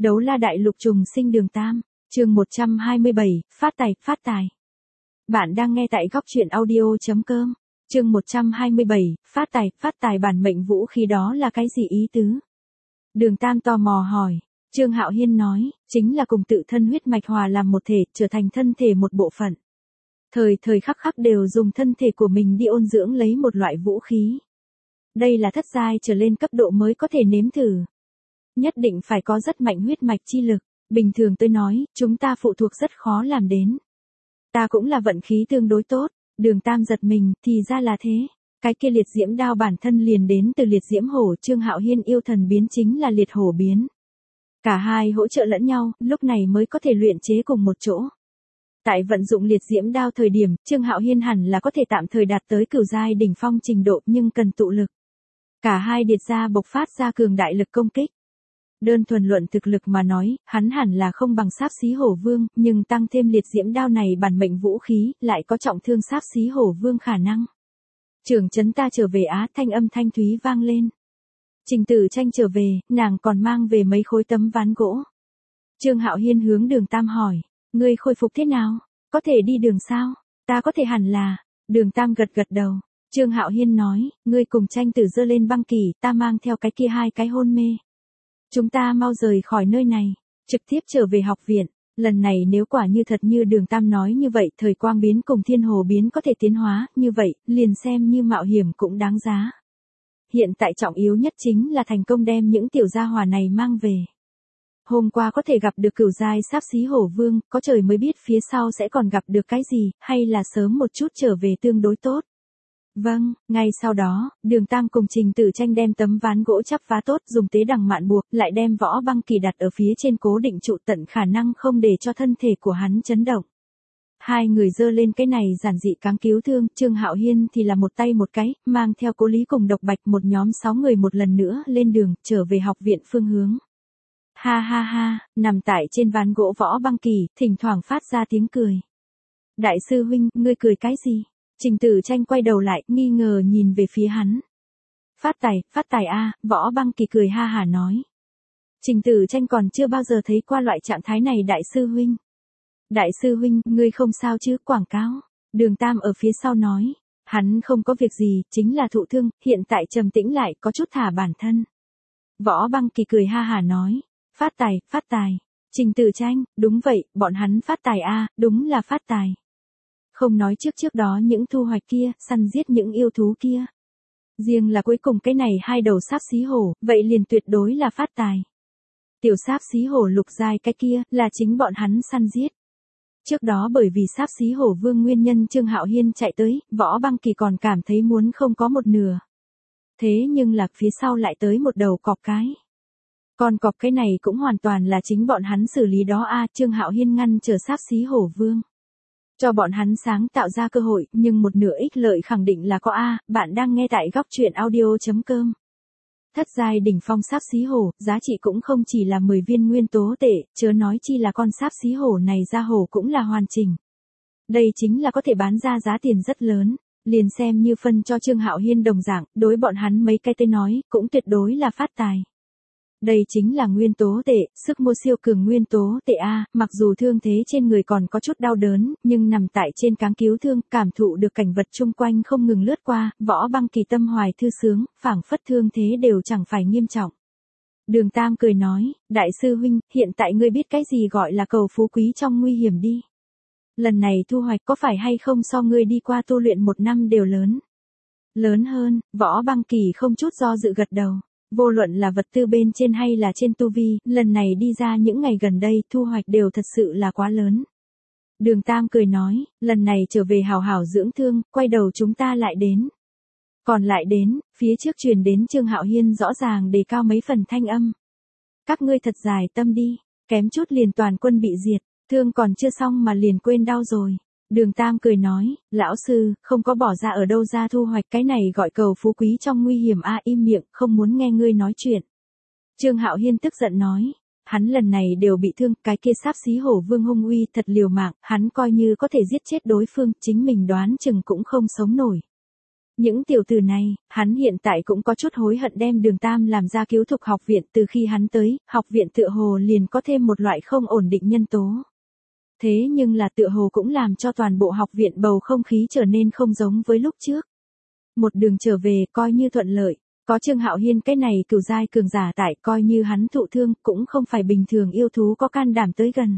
Đấu la đại lục trùng sinh đường Tam, chương 127, phát tài. Bạn đang nghe tại góc truyện audio.com, chương 127, phát tài bản mệnh vũ khí đó là cái gì ý tứ? Đường Tam tò mò hỏi, Trương Hạo Hiên nói, chính là cùng tự thân huyết mạch hòa làm một thể, trở thành thân thể một bộ phận. Thời khắc đều dùng thân thể của mình đi ôn dưỡng lấy một loại vũ khí. Đây là thất giai trở lên cấp độ mới có thể nếm thử. Nhất định phải có rất mạnh huyết mạch chi lực, bình thường tôi nói, chúng ta phụ thuộc rất khó làm đến. Ta cũng là vận khí tương đối tốt, Đường Tam giật mình, thì ra là thế. Cái kia liệt diễm đao bản thân liền đến từ liệt diễm hổ, Trương Hạo Hiên yêu thần biến chính là liệt hổ biến. Cả hai hỗ trợ lẫn nhau, lúc này mới có thể luyện chế cùng một chỗ. Tại vận dụng liệt diễm đao thời điểm, Trương Hạo Hiên hẳn là có thể tạm thời đạt tới cửu giai đỉnh phong trình độ nhưng cần tụ lực. Cả hai điệt ra bộc phát ra cường đại lực công kích. Đơn thuần luận thực lực mà nói, hắn hẳn là không bằng Sáp Xí Hổ Vương, nhưng tăng thêm liệt diễm đao này bản mệnh vũ khí, lại có trọng thương Sáp Xí Hổ Vương khả năng. Trưởng trấn ta trở về á, thanh âm thanh thúy vang lên. Trình Tử Tranh trở về, nàng còn mang về mấy khối tấm ván gỗ. Trương Hạo Hiên hướng Đường Tam hỏi, ngươi khôi phục thế nào? Có thể đi đường sao? Ta có thể hẳn là. Đường Tam gật đầu. Trương Hạo Hiên nói, ngươi cùng Tranh Tử dơ lên băng kỳ, ta mang theo cái kia hai cái hôn mê. Chúng ta mau rời khỏi nơi này, trực tiếp trở về học viện. Lần này nếu quả như thật như Đường Tam nói như vậy, thời quang biến cùng thiên hồ biến có thể tiến hóa, như vậy, liền xem như mạo hiểm cũng đáng giá. Hiện tại trọng yếu nhất chính là thành công đem những tiểu gia hỏa này mang về. Hôm qua có thể gặp được cửu giai Sáp Xí Hổ Vương, có trời mới biết phía sau sẽ còn gặp được cái gì, hay là sớm một chút trở về tương đối tốt. Vâng, ngay sau đó, Đường Tam cùng Trình Tử Tranh đem tấm ván gỗ chắp vá tốt, dùng tế đằng mạn buộc, lại đem võ băng kỳ đặt ở phía trên cố định trụ, tận khả năng không để cho thân thể của hắn chấn động. Hai người dơ lên cái này giản dị cáng cứu thương, Trương Hạo Hiên thì là một tay một cái, mang theo Cố Lý cùng Độc Bạch một nhóm 6 người một lần nữa lên đường, trở về học viện phương hướng. Ha, nằm tại trên ván gỗ võ băng kỳ, thỉnh thoảng phát ra tiếng cười. Đại sư huynh, ngươi cười cái gì? Trình Tử Tranh quay đầu lại, nghi ngờ nhìn về phía hắn. Phát tài a, võ băng kỳ cười ha hả nói. Trình Tử Tranh còn chưa bao giờ thấy qua loại trạng thái này đại sư huynh. Đại sư huynh, ngươi không sao chứ, quảng cáo. Đường Tam ở phía sau nói. Hắn không có việc gì, chính là thụ thương, hiện tại trầm tĩnh lại, có chút thả bản thân. Võ băng kỳ cười ha hả nói. Phát tài. Trình Tử Tranh, đúng vậy, bọn hắn phát tài a, đúng là phát tài. Không nói trước đó những thu hoạch kia, săn giết những yêu thú kia. Riêng là cuối cùng cái này hai đầu Sáp Xí Hổ, vậy liền tuyệt đối là phát tài. Tiểu Sáp Xí Hổ lục giai cái kia, là chính bọn hắn săn giết. Trước đó bởi vì Sáp Xí Hổ Vương nguyên nhân Trương Hạo Hiên chạy tới, võ băng kỳ còn cảm thấy muốn không có một nửa. Thế nhưng là phía sau lại tới một đầu cọp cái. Còn cọp cái này cũng hoàn toàn là chính bọn hắn xử lý đó a. Trương Hạo Hiên ngăn chờ Sáp Xí Hổ Vương. Cho bọn hắn sáng tạo ra cơ hội, nhưng một nửa ích lợi khẳng định là có a. Bạn đang nghe tại góc truyện audio.com. Thất giai đỉnh phong Sáp Xí Hổ, giá trị cũng không chỉ là 10 viên nguyên tố tệ, chớ nói chi là con Sáp Xí Hổ này ra hổ cũng là hoàn chỉnh. Đây chính là có thể bán ra giá tiền rất lớn, liền xem như phân cho Trương Hạo Hiên đồng dạng, đối bọn hắn mấy cái tên nói, cũng tuyệt đối là phát tài. Đây chính là nguyên tố tệ, sức mua siêu cường nguyên tố tệ a, mặc dù thương thế trên người còn có chút đau đớn, nhưng nằm tại trên cáng cứu thương, cảm thụ được cảnh vật chung quanh không ngừng lướt qua, võ băng kỳ tâm hoài thư sướng, phảng phất thương thế đều chẳng phải nghiêm trọng. Đường Tam cười nói, đại sư huynh, hiện tại ngươi biết cái gì gọi là cầu phú quý trong nguy hiểm đi. Lần này thu hoạch có phải hay không so ngươi đi qua tu luyện 1 năm đều lớn. Lớn hơn, võ băng kỳ không chút do dự gật đầu. Vô luận là vật tư bên trên hay là trên tu vi, lần này đi ra những ngày gần đây thu hoạch đều thật sự là quá lớn. Đường Tam cười nói, lần này trở về hào hào dưỡng thương, quay đầu chúng ta lại đến. Còn lại đến, phía trước truyền đến Trương Hạo Hiên rõ ràng đề cao mấy phần thanh âm. Các ngươi thật dài tâm đi, kém chút liền toàn quân bị diệt, thương còn chưa xong mà liền quên đau rồi. Đường Tam cười nói, lão sư, không có bỏ ra ở đâu ra thu hoạch cái này gọi cầu phú quý trong nguy hiểm a, im miệng, không muốn nghe ngươi nói chuyện. Trương Hạo Hiên tức giận nói, hắn lần này đều bị thương, cái kia Sáp Xí Hổ Vương hung uy thật liều mạng, hắn coi như có thể giết chết đối phương, chính mình đoán chừng cũng không sống nổi. Những tiểu tử này, hắn hiện tại cũng có chút hối hận đem Đường Tam làm ra cứu thục học viện. Từ khi hắn tới, học viện tựa hồ liền có thêm một loại không ổn định nhân tố. Thế nhưng là tựa hồ cũng làm cho toàn bộ học viện bầu không khí trở nên không giống với lúc trước. Một đường trở về coi như thuận lợi, có Trương Hạo Hiên cái này cửu giai cường giả tại, coi như hắn thụ thương cũng không phải bình thường yêu thú có can đảm tới gần.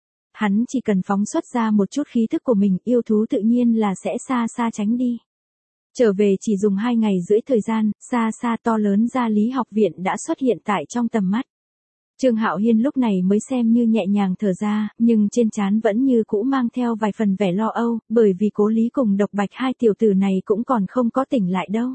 Hắn chỉ cần phóng xuất ra một chút khí thức của mình, yêu thú tự nhiên là sẽ xa xa tránh đi. Trở về chỉ dùng 2 ngày rưỡi thời gian, xa xa to lớn gia lý học viện đã xuất hiện tại trong tầm mắt. Trương Hạo Hiên lúc này mới xem như nhẹ nhàng thở ra, nhưng trên trán vẫn như cũ mang theo vài phần vẻ lo âu, bởi vì Cố Lý cùng Độc Bạch hai tiểu tử này cũng còn không có tỉnh lại đâu.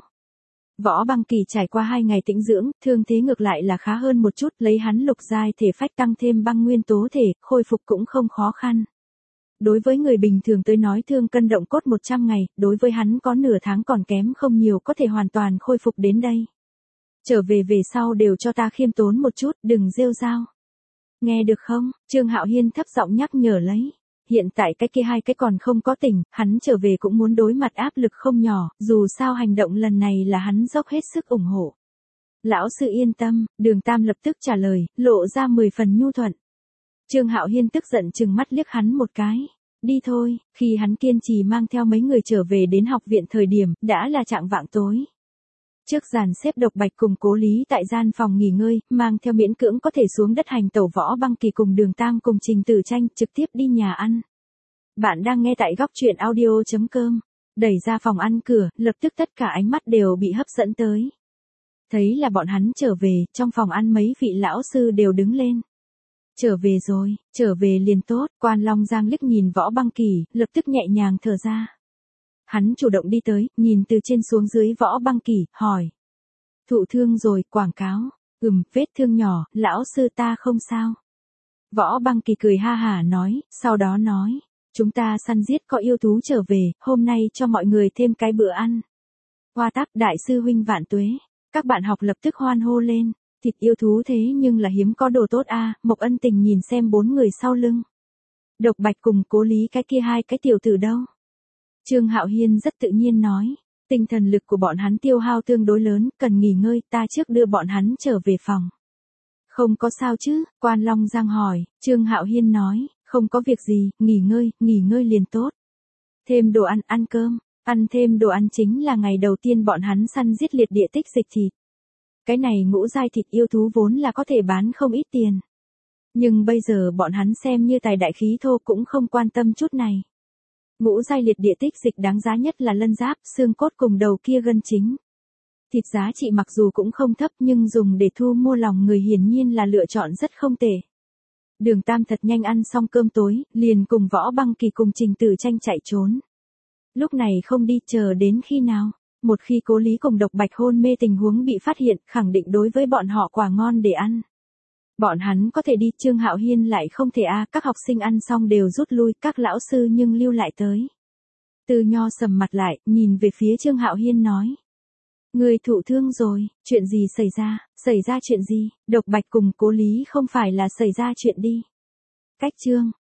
Võ Băng Kỳ trải qua 2 ngày tĩnh dưỡng, thương thế ngược lại là khá hơn một chút, lấy hắn lục giai thể phách tăng thêm băng nguyên tố thể, khôi phục cũng không khó khăn. Đối với người bình thường tới nói thương cân động cốt 100 ngày, đối với hắn có nửa tháng còn kém không nhiều có thể hoàn toàn khôi phục đến đây. Trở về về sau đều cho ta khiêm tốn một chút, đừng rêu rao. Nghe được không? Trương Hạo Hiên thấp giọng nhắc nhở lấy. Hiện tại cái kia 2 cái còn không có tỉnh, hắn trở về cũng muốn đối mặt áp lực không nhỏ, dù sao hành động lần này là hắn dốc hết sức ủng hộ. Lão sư yên tâm, Đường Tam lập tức trả lời, lộ ra 10 phần nhu thuận. Trương Hạo Hiên tức giận trừng mắt liếc hắn một cái. Đi thôi, khi hắn kiên trì mang theo mấy người trở về đến học viện thời điểm, đã là trạng vạng tối. Trước dàn xếp Độc Bạch cùng Cố Lý tại gian phòng nghỉ ngơi, mang theo miễn cưỡng có thể xuống đất hành tẩu Võ Băng Kỳ cùng Đường Tam cùng Trình Tử Tranh trực tiếp đi nhà ăn. Bạn đang nghe tại góc truyện audio.com. Đẩy ra phòng ăn cửa, lập tức tất cả ánh mắt đều bị hấp dẫn tới. Thấy là bọn hắn trở về, trong phòng ăn mấy vị lão sư đều đứng lên. Trở về rồi, trở về liền tốt, Quan Long Giang liếc nhìn Võ Băng Kỳ, lập tức nhẹ nhàng thở ra. Hắn chủ động đi tới, nhìn từ trên xuống dưới Võ Băng Kỳ, hỏi. Thụ thương rồi, quảng cáo. Vết thương nhỏ, lão sư ta không sao. Võ Băng Kỳ cười ha hả nói, sau đó nói. Chúng ta săn giết có yêu thú trở về, hôm nay cho mọi người thêm cái bữa ăn. Hoa Táp đại sư huynh vạn tuế. Các bạn học lập tức hoan hô lên. Thịt yêu thú thế nhưng là hiếm có đồ tốt a. Mộc Ân Tình nhìn xem 4 người sau lưng. Độc Bạch cùng Cố Lý cái kia 2 cái tiểu tử đâu? Trương Hạo Hiên rất tự nhiên nói, tinh thần lực của bọn hắn tiêu hao tương đối lớn, cần nghỉ ngơi, ta trước đưa bọn hắn trở về phòng. Không có sao chứ? Quan Long Giang hỏi. Trương Hạo Hiên nói, không có việc gì, nghỉ ngơi liền tốt. Thêm đồ ăn, ăn cơm, ăn thêm đồ ăn chính là ngày đầu tiên bọn hắn săn giết liệt địa tích dịch thịt. Cái này ngũ giai thịt yêu thú vốn là có thể bán không ít tiền. Nhưng bây giờ bọn hắn xem như tài đại khí thô cũng không quan tâm chút này. Ngũ giai liệt địa tích dịch đáng giá nhất là lân giáp, xương cốt cùng đầu kia gân chính. Thịt giá trị mặc dù cũng không thấp nhưng dùng để thu mua lòng người hiển nhiên là lựa chọn rất không tệ. Đường Tam thật nhanh ăn xong cơm tối, liền cùng Võ Băng Kỳ cùng Trình Tử Tranh chạy trốn. Lúc này không đi chờ đến khi nào, một khi Cố Lý cùng Độc Bạch hôn mê tình huống bị phát hiện, khẳng định đối với bọn họ quả ngon để ăn. Bọn hắn có thể đi, Trương Hạo Hiên lại không thể các học sinh ăn xong đều rút lui, các lão sư nhưng lưu lại tới. Từ Nho sầm mặt lại, nhìn về phía Trương Hạo Hiên nói. Người thụ thương rồi, chuyện gì xảy ra chuyện gì, Độc Bạch cùng Cố Lý không phải là xảy ra chuyện đi. Cách Trương